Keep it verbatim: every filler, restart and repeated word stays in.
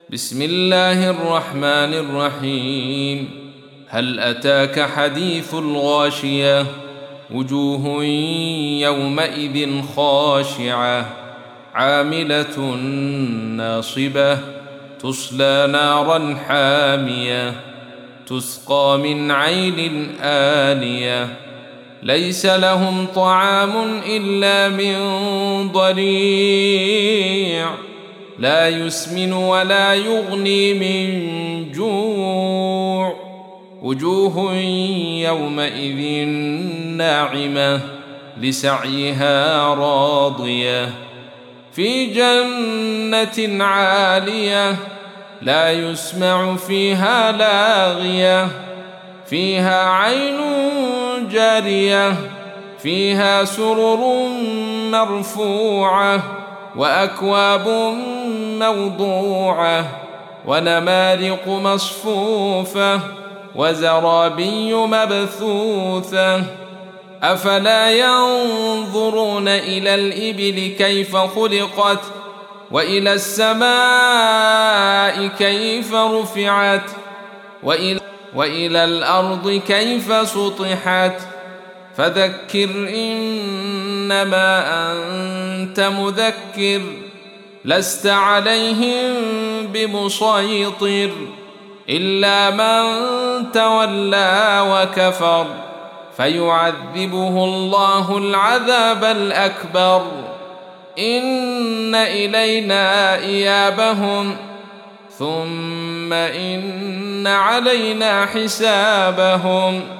بسم الله الرحمن الرحيم. هل أتاك حديث الغاشية؟ وجوه يومئذ خاشعة عاملة ناصبة تصلى نارا حامية تسقى من عين آنية ليس لهم طعام إلا من ضريع لا يسمن ولا يغني من جوع وجوه يومئذ ناعمة لسعيها راضية في جنة عالية لا يسمع فيها لاغية فيها عين جارية فيها سرر مرفوعة وأكواب موضوعة ونمارق مصفوفة وزرابي مبثوثة أفلا ينظرون إلى الإبل كيف خلقت وإلى السماء كيف رفعت وإلى, وإلى الأرض كيف سطحت فذكر إنما أنت مذكر لست عليهم بمسيطر إلا من تولى وكفر فيعذبه الله العذاب الأكبر إن إلينا إيابهم ثم إن علينا حسابهم